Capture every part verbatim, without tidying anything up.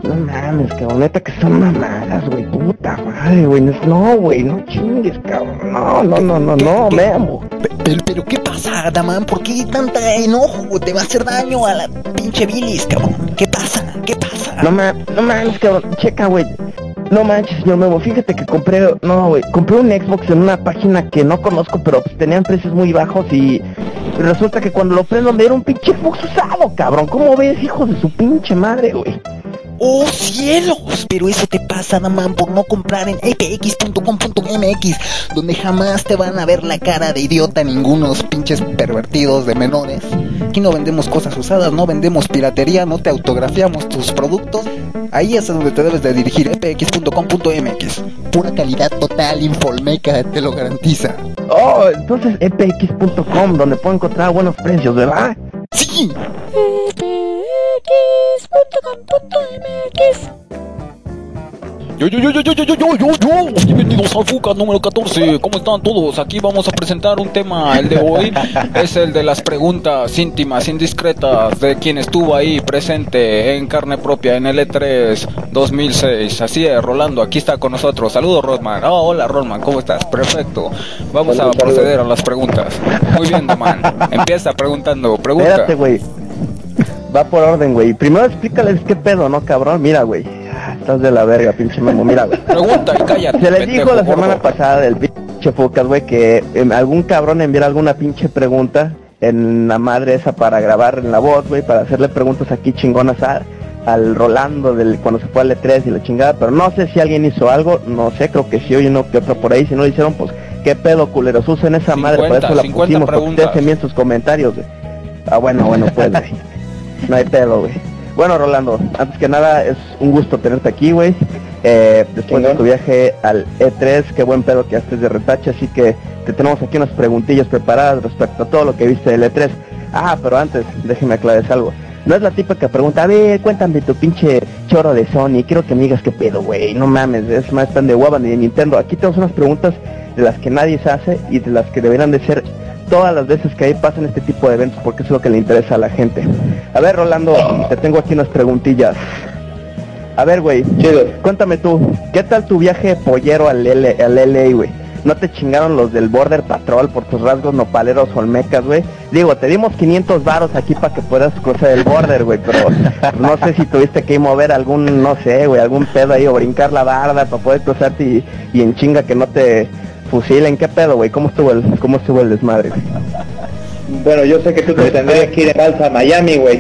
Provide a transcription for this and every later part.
No mames, cabrón, neta que son mamadas, güey, puta madre, güey. No, güey, no chingues, cabrón. No, no, no, no, no, me amo. Pero, pero, ¿qué pasa, Adamán? ¿Por qué tanta enojo? Te va a hacer daño a la pinche bilis, cabrón. ¿Qué pasa? ¿Qué pasa? No mames, no mames, cabrón. Checa, güey. No manches, señor Memo, fíjate que compré, no, güey, compré un Xbox en una página que no conozco, pero pues tenían precios muy bajos y resulta que cuando lo prendo me era un pinche Xbox usado, cabrón. ¿Cómo ves, hijo de su pinche madre, güey? ¡Oh, cielos! Pero eso te pasa, Adamán, por no comprar en f x punto com punto m x, donde jamás te van a ver la cara de idiota ningunos pinches pervertidos de menores. Aquí no vendemos cosas usadas, no vendemos piratería, no te autografiamos tus productos. Ahí es donde te debes de dirigir, f x punto com punto m x. Pura calidad total, Infolmeca, te lo garantiza. Oh, entonces f x punto com, donde puedo encontrar buenos precios, ¿verdad? ¡Sí! f x punto com punto m x. Yo, yo, yo, yo, yo, yo, yo, yo, yo, yo, bienvenidos al Fuca número catorce, ¿cómo están todos? Aquí vamos a presentar un tema, el de hoy es el de las preguntas íntimas, indiscretas de quien estuvo ahí presente en carne propia en el E tres dos mil seis, así es, Rolando, aquí está con nosotros, saludos Rodman, oh, hola Rodman, ¿cómo estás? Perfecto, vamos a proceder a las preguntas, muy bien, man, empieza preguntando, pregunta. Espérate, güey, va por orden, güey, primero explícales qué pedo, ¿no, cabrón? Mira, güey. Estás de la verga, pinche Memo, mira, güey. Pregunta y cállate. Se les dijo la semana gordo. pasada del pinche Focas, güey, que eh, algún cabrón enviara alguna pinche pregunta en la madre esa para grabar en la voz, güey, para hacerle preguntas aquí chingonas a, al Rolando del cuando se fue al E tres y la chingada, pero no sé si alguien hizo algo, no sé, creo que sí, oye, uno que otro por ahí, si no lo hicieron, pues, qué pedo, culeros, usen esa cincuenta, madre, por eso la pusimos, porque ustedes envíen sus comentarios, güey. Ah, bueno, bueno, pues, güey. No hay pedo, güey. Bueno, Rolando, antes que nada es un gusto tenerte aquí, güey. Eh, después de tu viaje al E tres, qué buen pedo que haces de retache, así que te tenemos aquí unas preguntillas preparadas respecto a todo lo que viste del E tres. Ah, pero antes, déjeme aclarar algo. No es la típica pregunta, a ver, cuéntame tu pinche choro de Sony, quiero que me digas qué pedo, güey. No mames, es más tan de hueva ni de Nintendo. Aquí tenemos unas preguntas de las que nadie se hace y de las que deberían de ser todas las veces que ahí pasan este tipo de eventos, porque es lo que le interesa a la gente. A ver, Rolando, te tengo aquí unas preguntillas. A ver, güey, cuéntame tú, ¿qué tal tu viaje pollero al L, al L A, güey? ¿No te chingaron los del Border Patrol por tus rasgos nopaleros olmecas, güey? Digo, te dimos quinientos varos aquí para que puedas cruzar el border, güey, pero no sé si tuviste que mover algún, no sé, güey, algún pedo ahí o brincar la barda para poder cruzarte y, y en chinga que no te fusilen. ¿Qué pedo, güey? ¿Cómo estuvo el, cómo estuvo el desmadre, güey? Bueno, yo sé que tú te tendrías que ir en balsa a Miami, güey.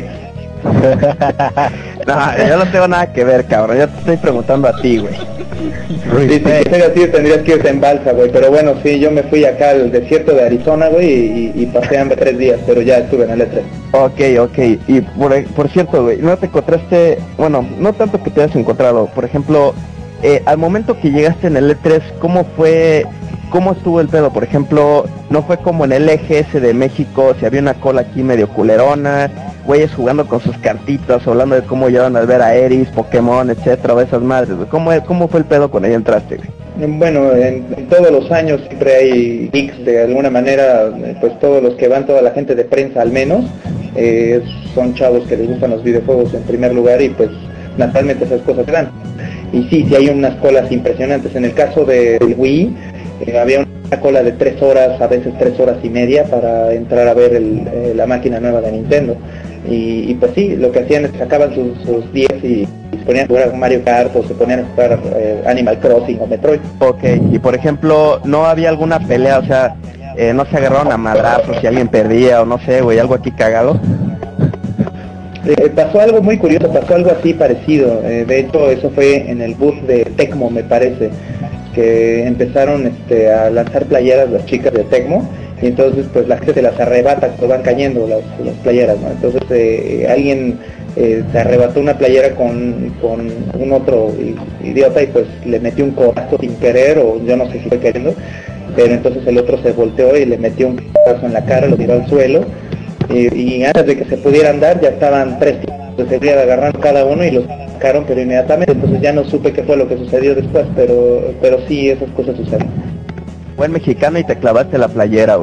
No, yo no tengo nada que ver, cabrón. Yo te estoy preguntando a ti, güey. Sí, si quisieras ir, tendrías que irte en balsa, güey. Pero bueno, sí, yo me fui acá al desierto de Arizona, güey, y, y pasé hambre tres días, pero ya estuve en el E tres. Ok, ok. Y por, por cierto, güey, ¿no te encontraste? Bueno, no tanto que te hayas encontrado. Por ejemplo, eh, al momento que llegaste en el E tres, ¿cómo fue? ¿Cómo estuvo el pedo? Por ejemplo, ¿no fue como en el E G S de México? Si había una cola aquí medio culerona, güeyes jugando con sus cartitas, hablando de cómo llevan a ver a Eris, Pokémon, etcétera, o esas madres, güey. ¿Cómo, ¿Cómo fue el pedo cuando ahí entraste, güey? Bueno, en, en todos los años siempre hay geeks de alguna manera, pues todos los que van, toda la gente de prensa al menos, eh, son chavos que les gustan los videojuegos en primer lugar y pues naturalmente esas cosas se dan. Y sí, sí hay unas colas impresionantes. En el caso de Wii, eh, había una cola de tres horas, a veces tres horas y media para entrar a ver el, eh, la máquina nueva de Nintendo. Y, y pues sí, lo que hacían es que sacaban sus, sus diez y, y se ponían a jugar Mario Kart o se ponían a jugar eh, Animal Crossing o Metroid. Ok, y por ejemplo, ¿no había alguna pelea? O sea, eh, ¿no se agarraron a madrazos si alguien perdía o no sé, güey, algo aquí cagado? Eh, pasó algo muy curioso, pasó algo así parecido. Eh, de hecho, eso fue en el booth de Tecmo, me parece, que empezaron este, a lanzar playeras las chicas de Tecmo, y entonces pues la gente se las arrebata cuando van cayendo las, las playeras, ¿no? Entonces eh, alguien eh, se arrebató una playera con, con un otro idiota y pues le metió un codazo sin querer, o yo no sé si fue queriendo, pero entonces el otro se volteó y le metió un codazo en la cara, lo tiró al suelo. Y, y antes de que se pudieran dar ya estaban tres tipos, se agarraron cada uno y los sacaron pero inmediatamente, entonces ya no supe qué fue lo que sucedió después, pero pero sí, esas cosas suceden. Buen mexicano y te clavaste la playera, güey.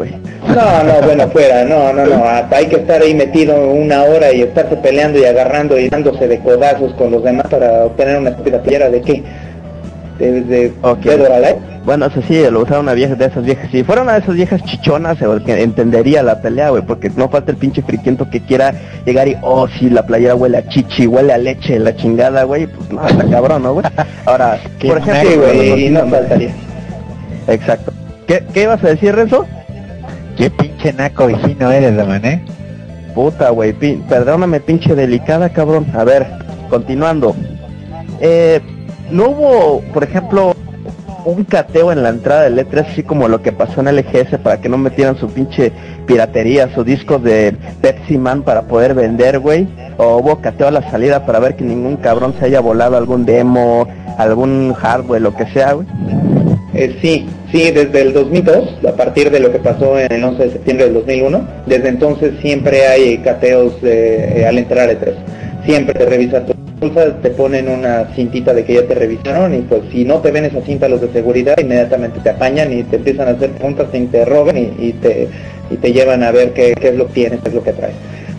No, no, bueno, fuera, no, no, no, hay que estar ahí metido una hora y estarse peleando y agarrando y dándose de codazos con los demás para obtener una estúpida playera de qué, de, de, okay. de Doralight. Bueno, eso sí, lo usaba una vieja de esas viejas, si fuera una de esas viejas chichonas, el que entendería la pelea, güey, porque no falta el pinche friquiento que quiera llegar y, oh, sí, la playera huele a chichi, huele a leche, la chingada, güey, pues no, está cabrón, ¿no, güey? Ahora, por ejemplo, sí, güey, y no faltaría. Exacto. ¿Qué, ¿Qué ibas a decir, Renzo? Qué pinche naco vecino eres, la mané. Puta, güey, pin perdóname, pinche delicada, cabrón. A ver, continuando. Eh, no hubo, por ejemplo, un cateo en la entrada del E tres, así como lo que pasó en L G S para que no metieran su pinche piratería, su disco de Pepsi Man para poder vender, güey. O hubo cateo a la salida para ver que ningún cabrón se haya volado algún demo, algún hardware, lo que sea, güey. Eh, sí, sí, desde el dos mil dos, a partir de lo que pasó en el once de septiembre del dos mil uno, desde entonces siempre hay cateos eh, eh, al entrar a E tres. Siempre te revisan tus bolsas, te ponen una cintita de que ya te revisaron y pues si no te ven esa cinta los de seguridad, inmediatamente te apañan y te empiezan a hacer preguntas, te interrogan y, y, te, y te llevan a ver qué, qué es lo que tienes, qué es lo que traes.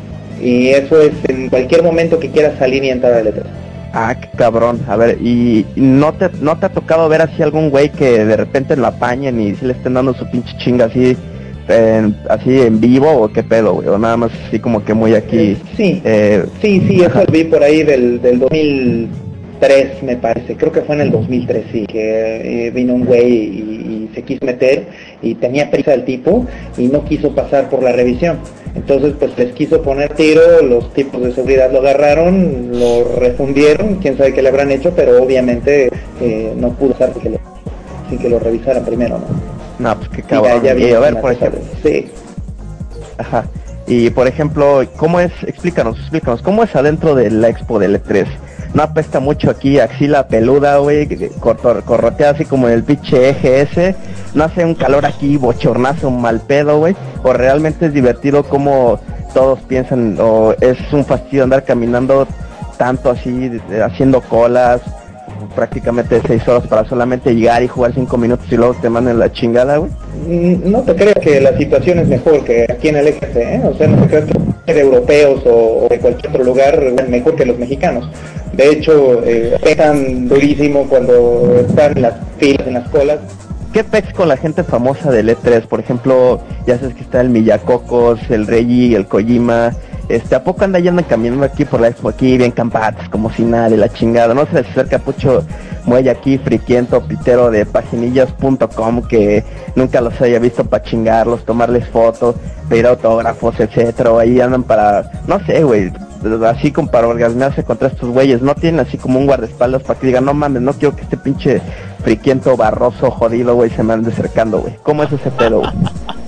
Y eso es en cualquier momento que quieras salir y entrar al E tres. Ah, qué cabrón. A ver, ¿y no te no te ha tocado ver así algún güey que de repente lo apañen y si le estén dando su pinche chinga así en, así en vivo o qué pedo, güey? O nada más así como que muy aquí... Eh, sí, eh, sí, sí, eso lo vi por ahí del, del dos mil tres, me parece. Creo que fue en el dos mil tres, sí, que eh, vino un güey y, y se quiso meter y tenía prisa el tipo y no quiso pasar por la revisión. Entonces pues les quiso poner tiro, los tipos de seguridad lo agarraron, lo refundieron, quién sabe qué le habrán hecho, pero obviamente eh, no pudo usar sin que, lo, sin que lo revisaran primero, ¿no? No, pues qué cabrón. Sí, ya, ya y a ver, por ejemplo... Sí. Ajá. Y por ejemplo, ¿cómo es? Explícanos, explícanos, ¿cómo es adentro de la expo del E tres? No apesta mucho aquí, axila peluda, güey, corrotea así como el pinche E G S, no hace un calor aquí bochornazo, mal pedo, güey, o realmente es divertido como todos piensan, o es un fastidio andar caminando tanto así, haciendo colas, prácticamente seis horas para solamente llegar y jugar cinco minutos y luego te mandan la chingada, güey. No te creas que la situación es mejor que aquí en el E G C, ¿eh? O sea, no te creas que de europeos o, o de cualquier otro lugar es mejor que los mexicanos. De hecho, eh, pesan durísimo cuando están en las filas, en las colas. ¿Qué pex con la gente famosa del E tres? Por ejemplo, ya sabes que está el Miyakokos, el Reggie, el Kojima. Este, ¿a poco anda y andan caminando aquí por la expo aquí bien campates, como si nada de la chingada? No se les acerca Pucho Muelle aquí, friquiento, pitero de paginillas punto com, que nunca los haya visto para chingarlos, tomarles fotos, pedir autógrafos, etcétera. Ahí andan para, no sé, güey, así como para orgasmearse contra estos güeyes. No tienen así como un guardaespaldas para que digan, no mames, no quiero que este pinche friquiento barroso jodido, güey, se me ande acercando, güey. ¿Cómo es ese pedo, güey?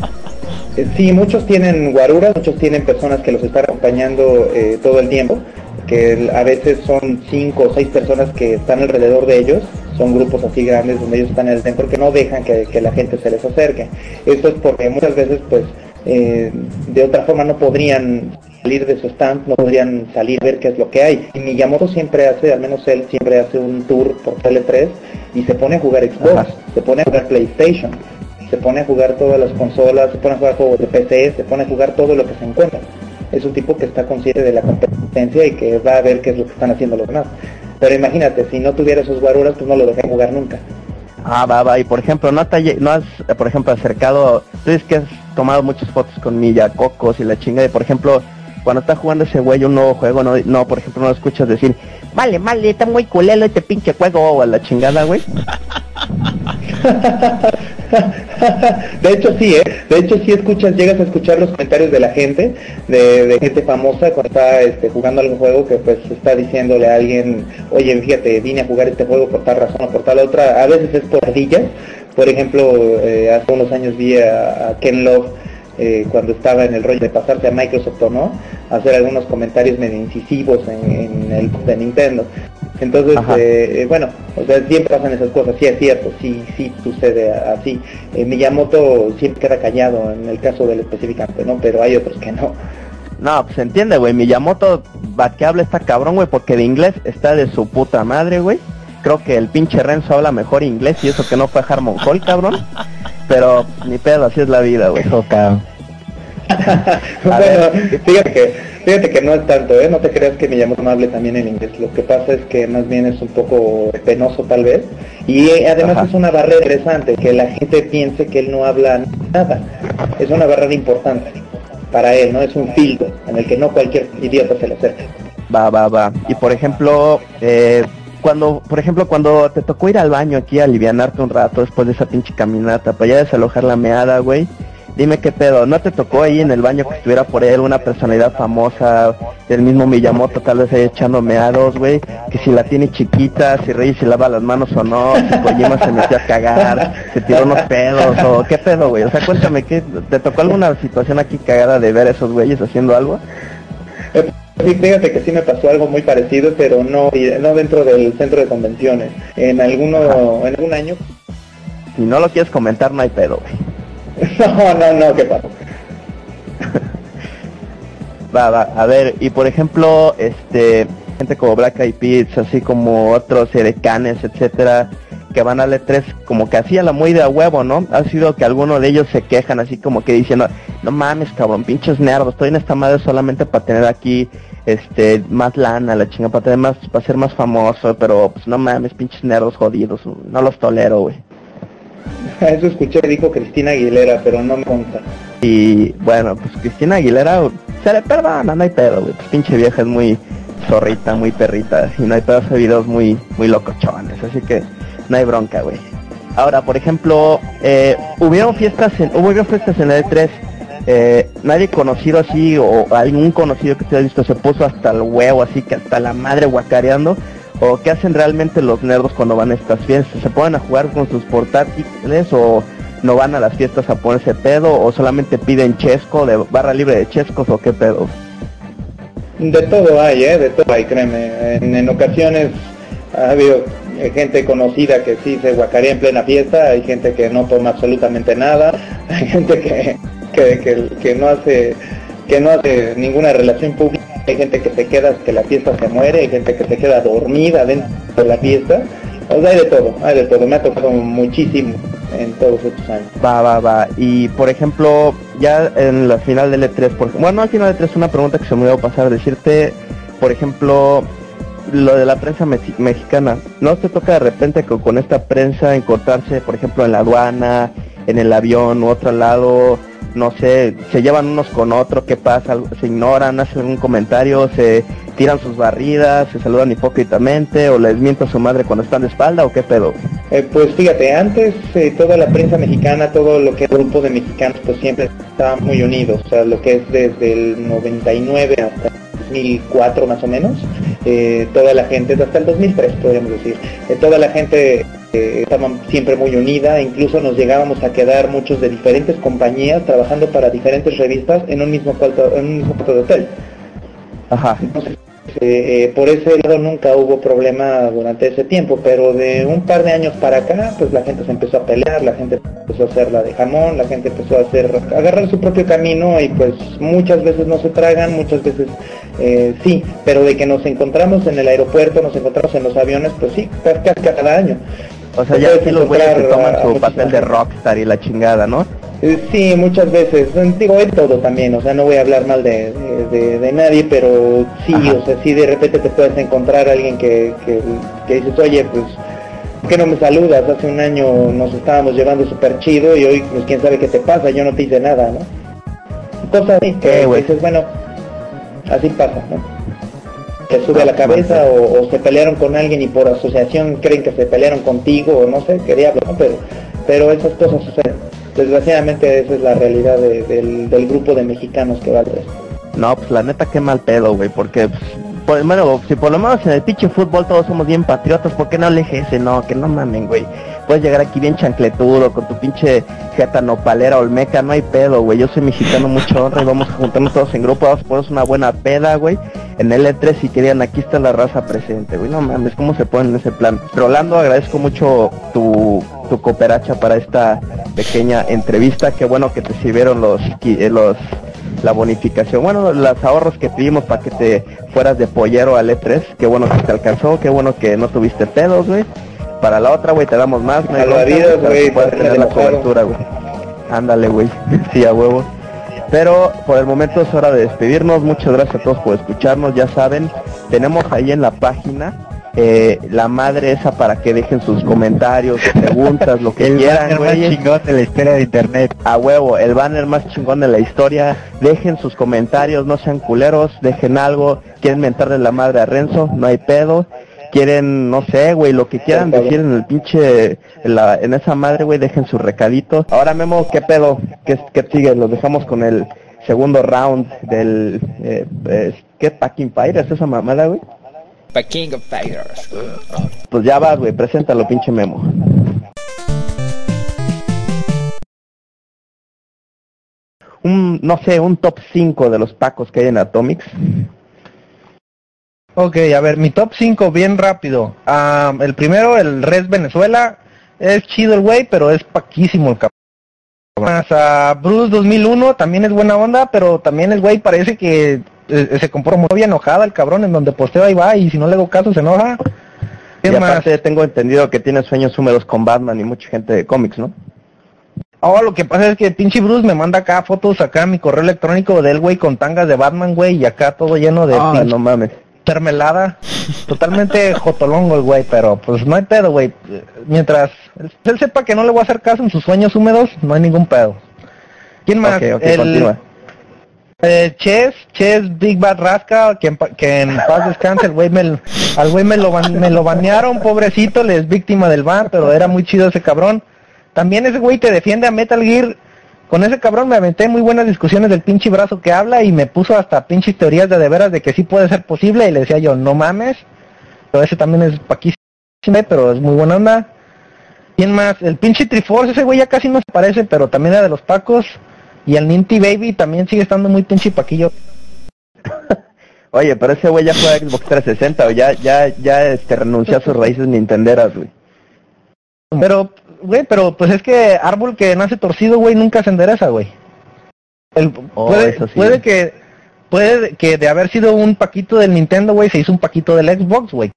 Sí, muchos tienen guaruras, muchos tienen personas que los están acompañando eh, todo el tiempo, que a veces son cinco o seis personas que están alrededor de ellos, son grupos así grandes donde ellos están en el centro que no dejan que, que la gente se les acerque. Esto es porque muchas veces pues eh, de otra forma no podrían salir de su stand, no podrían salir a ver qué es lo que hay. Y Miyamoto siempre hace, al menos él siempre hace un tour por L tres y se pone a jugar Xbox, ajá, se pone a jugar PlayStation, se pone a jugar todas las consolas, se pone a jugar juegos de P C, se pone a jugar todo lo que se encuentra. Es un tipo que está consciente de la competencia y que va a ver qué es lo que están haciendo los demás. Pero imagínate, si no tuviera esos guaruras, pues no lo dejé jugar nunca. Ah, va, va, y por ejemplo, ¿no, te, no has, por ejemplo, acercado, tú dices que has tomado muchas fotos con Miyakokos y la chinga, y por ejemplo, cuando está jugando ese güey un nuevo juego, no, no, por ejemplo, no lo escuchas decir, vale, vale, está muy culero este pinche juego, o a la chingada, güey? De hecho sí, ¿eh? De hecho sí escuchas, llegas a escuchar los comentarios de la gente, de, de gente famosa cuando está este, jugando algún juego que pues está diciéndole a alguien, oye, fíjate, vine a jugar este juego por tal razón o por tal otra. A veces es por ardillas. Por ejemplo, eh, hace unos años vi a, a Ken Love eh, cuando estaba en el rollo de pasarse a Microsoft o no, hacer algunos comentarios medio incisivos en, en el de Nintendo. Entonces, eh, eh, bueno, o sea, siempre pasan esas cosas, sí es cierto, sí, sí sucede así. Eh, Miyamoto siempre queda callado en el caso del específicamente, ¿no? Pero hay otros que no. No, pues se entiende, güey, Miyamoto, va que habla está cabrón, güey, porque de inglés está de su puta madre, güey. Creo que el pinche Renzo habla mejor inglés y eso que no fue a Harmon Hall, cabrón. Pero ni pedo, así es la vida, güey. Joca. Bueno, fíjate que, fíjate que no es tanto, ¿eh? No te creas que me llamo amable también en inglés. Lo que pasa es que más bien es un poco penoso tal vez. Y eh, además Ajá. es una barrera interesante, que la gente piense que él no habla nada. Es una barrera importante para él, ¿no? Es un filtro en el que no cualquier idiota se le acerca. Va, va, va. Y por ejemplo, eh, cuando, por ejemplo, cuando te tocó ir al baño aquí a alivianarte un rato después de esa pinche caminata, para ya desalojar la meada, güey. Dime qué pedo, ¿no te tocó ahí en el baño que estuviera por él una personalidad famosa del mismo Miyamoto, tal vez ahí echando meados, güey? Que si la tiene chiquita, si Rey se lava las manos o no, si Kojima se metió a cagar, se tiró unos pedos, o qué pedo, güey. O sea, cuéntame, ¿qué, ¿te tocó alguna situación aquí cagada de ver a esos güeyes haciendo algo? Eh, Sí, fíjate que sí me pasó algo muy parecido, pero no, no dentro del centro de convenciones. En alguno, en algún año. Si no lo quieres comentar, no hay pedo, güey. No, no, no, ¿qué pasó? Va, va, a ver, y por ejemplo, este, gente como Black Eyed Peas, así como otros edecanes, etcétera, que van al E tres como que así a la muy de a huevo, ¿no? Ha sido que algunos de ellos se quejan así como que diciendo, no mames, cabrón, pinches nerdos, estoy en esta madre solamente para tener aquí, este, más lana, la chinga, para tener más, para ser más famoso, pero pues no mames, pinches nerdos jodidos, no los tolero, güey. Eso escuché, dijo Cristina Aguilera, pero no me consta. Y bueno, pues Cristina Aguilera se le perdona, no hay pedo, güey, pues pinche vieja es muy zorrita, muy perrita, y no hay pedo, hace videos muy, muy locochones, así que no hay bronca, güey. Ahora, por ejemplo, eh, hubieron fiestas en, hubo fiestas en el E tres, eh, nadie conocido así, o algún conocido que te haya visto se puso hasta el huevo, así que hasta la madre guacareando. ¿O qué hacen realmente los nerdos cuando van a estas fiestas? ¿Se ponen a jugar con sus portátiles o no van a las fiestas a ponerse pedo o solamente piden chesco, de barra libre de chescos o qué pedo? De todo hay, ¿eh? De todo hay, créeme. En, en ocasiones ha habido eh, gente conocida que sí se guacarea en plena fiesta, hay gente que no toma absolutamente nada, hay gente que, que, que, que no hace que no hace ninguna relación pública, hay gente que se queda hasta que la fiesta se muere, hay gente que se queda dormida dentro de la fiesta. O sea, hay de todo, hay de todo, me ha tocado muchísimo en todos estos años. Va, va, va. Y por ejemplo, ya en la final del E tres, por... bueno, al final del E tres una pregunta que se me iba a pasar, decirte, por ejemplo, lo de la prensa me mexicana, ¿no te toca de repente con, con esta prensa encontrarse, por ejemplo, en la aduana, en el avión u otro lado, no sé, se llevan unos con otros, qué pasa, se ignoran, hacen algún comentario, se tiran sus barridas, se saludan hipócritamente o les miento a su madre cuando están de espalda o qué pedo? Eh, pues fíjate, antes eh, toda la prensa mexicana, todo lo que es grupo de mexicanos, pues siempre estaban muy unidos, o sea, lo que es desde el noventa y nueve hasta dos mil cuatro más o menos, eh, toda la gente, hasta el dos mil tres podríamos decir, eh, toda la gente eh, estaba siempre muy unida, incluso nos llegábamos a quedar muchos de diferentes compañías trabajando para diferentes revistas en un mismo cuarto, en un mismo cuarto de hotel. Ajá. Entonces, eh, eh, por ese lado nunca hubo problema durante ese tiempo, pero de un par de años para acá, pues la gente se empezó a pelear, la gente empezó a hacer la de jamón, la gente empezó a hacer, a agarrar su propio camino y pues muchas veces no se tragan, muchas veces eh, sí, pero de que nos encontramos en el aeropuerto, nos encontramos en los aviones, pues sí, casi cada año. O sea, ya aquí los güeyes que toman su papel de rockstar y la chingada, ¿no? Sí, muchas veces, digo, es todo también, o sea, no voy a hablar mal de, de, de nadie, pero sí, ajá, o sea, sí de repente te puedes encontrar a alguien que, que, que dices, oye, pues, ¿por qué no me saludas? Hace un año nos estábamos llevando súper chido y hoy, pues, quién sabe qué te pasa, yo no te hice nada, ¿no? Cosas así, que, que dices, bueno, así pasa, ¿no? Te sube a la cabeza o, o se pelearon con alguien y por asociación creen que se pelearon contigo o no sé qué diablo, ¿no? Pero, pero esas cosas suceden. Desgraciadamente esa es la realidad de, del, del grupo de mexicanos que va al resto. No, pues la neta qué mal pedo, güey, porque pues, por, bueno, si por lo menos en el pinche fútbol todos somos bien patriotas, ¿por qué no le ese? No, que no mamen, güey. Puedes llegar aquí bien chancletudo, con tu pinche jeta nopalera olmeca, no hay pedo, güey. Yo soy mexicano, mucha honra, y vamos a juntarnos todos en grupo, vamos a ponernos una buena peda, güey. En el E tres si querían, aquí está la raza presente, güey. No mames, ¿cómo se ponen en ese plan? Rolando, agradezco mucho tu, tu cooperacha para esta pequeña entrevista. Qué bueno que te sirvieron los, los la bonificación, bueno, los ahorros que pedimos para que te fueras de pollero al E tres. Qué bueno que te alcanzó, qué bueno que no tuviste pedos, güey. Para la otra, güey, te damos más. No hay Salvavidas, güey, puedes tener la cobertura, güey. Ándale, güey. Sí, a huevo. Pero por el momento es hora de despedirnos. Muchas gracias a todos por escucharnos. Ya saben, tenemos ahí en la página eh, la madre esa para que dejen sus comentarios, preguntas, lo que El quieran, banner más güey. chingón de la historia de internet. A huevo, el banner más chingón de la historia. Dejen sus comentarios, no sean culeros, dejen algo. Quieren mentarle la madre a Renzo, no hay pedo. Quieren, no sé, güey, lo que quieran decir en el pinche, en, la, en esa madre, güey, dejen su recadito. Ahora, Memo, ¿qué pedo? ¿Qué, qué sigue? Los dejamos con el segundo round del, eh, eh, ¿qué? Packing Fighters, esa mamada, güey. King of Fighters. Pues ya vas, güey, preséntalo, pinche Memo. Un, no sé, un top cinco de los pacos que hay en Atomics. Ok, a ver, mi top cinco bien rápido. Ah, el primero, el Res Venezuela. Es chido el güey, pero es paquísimo el cabrón. Más a Bruce dos mil uno, también es buena onda, pero también el güey parece que eh, se compró muy bien enojada el cabrón, en donde posteo ahí va, y si no le hago caso se enoja. Y ¿Qué más? aparte tengo entendido que tiene sueños húmedos con Batman y mucha gente de cómics, ¿no? Oh, lo que pasa es que pinche Bruce me manda acá fotos acá a mi correo electrónico del güey con tangas de Batman, güey, y acá todo lleno de Ah, pinche no mames. mermelada. Totalmente jotolongo el güey, pero pues no hay pedo, güey. Mientras él sepa que no le voy a hacer caso en sus sueños húmedos, no hay ningún pedo. ¿Quién más? Ok, ok, el, continúa. Eh, Ches, Ches Big Bad Rascal, que en, pa- que en paz descanse, el güey me, al güey me lo, ban- me lo banearon, pobrecito, le es víctima del ban, pero era muy chido ese cabrón. También ese güey te defiende a Metal Gear. Con ese cabrón me aventé muy buenas discusiones del pinche brazo que habla y me puso hasta pinches teorías de de veras de que sí puede ser posible y le decía yo, no mames. Pero ese también es paquísimo, pero es muy buena onda. ¿Quién más? El pinche Triforce, ese güey ya casi no se parece, pero también era de los pacos. Y el Ninty Baby también sigue estando muy pinche paquillo. Oye, pero ese güey ya fue a Xbox trescientos sesenta, o ya, ya, ya este, renunció a sus raíces nintenderas, güey. Pero, güey, pero pues es que árbol que nace torcido, güey, nunca se endereza, güey. El, Oh, puede, eso sí. puede que, puede que de haber sido un paquito del Nintendo, güey, se hizo un paquito del Xbox, güey.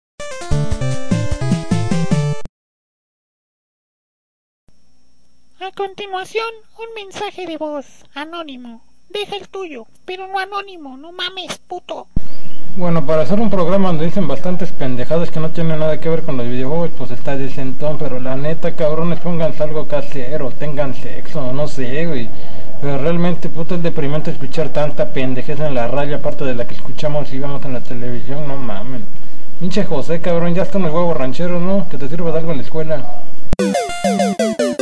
A continuación, un mensaje de voz, anónimo. Deja el tuyo, pero no anónimo, no mames, puto. Bueno, para hacer un programa donde dicen bastantes pendejadas que no tienen nada que ver con los videojuegos, pues está decentón, pero la neta, cabrones, pónganse algo casero, tengan sexo, no sé, güey. Pero realmente, puta, es deprimente escuchar tanta pendejeza en la radio, aparte de la que escuchamos y vemos en la televisión, no mamen. Pinche José, cabrón, ya está en el huevo ranchero, ¿no? Que te sirva de algo en la escuela.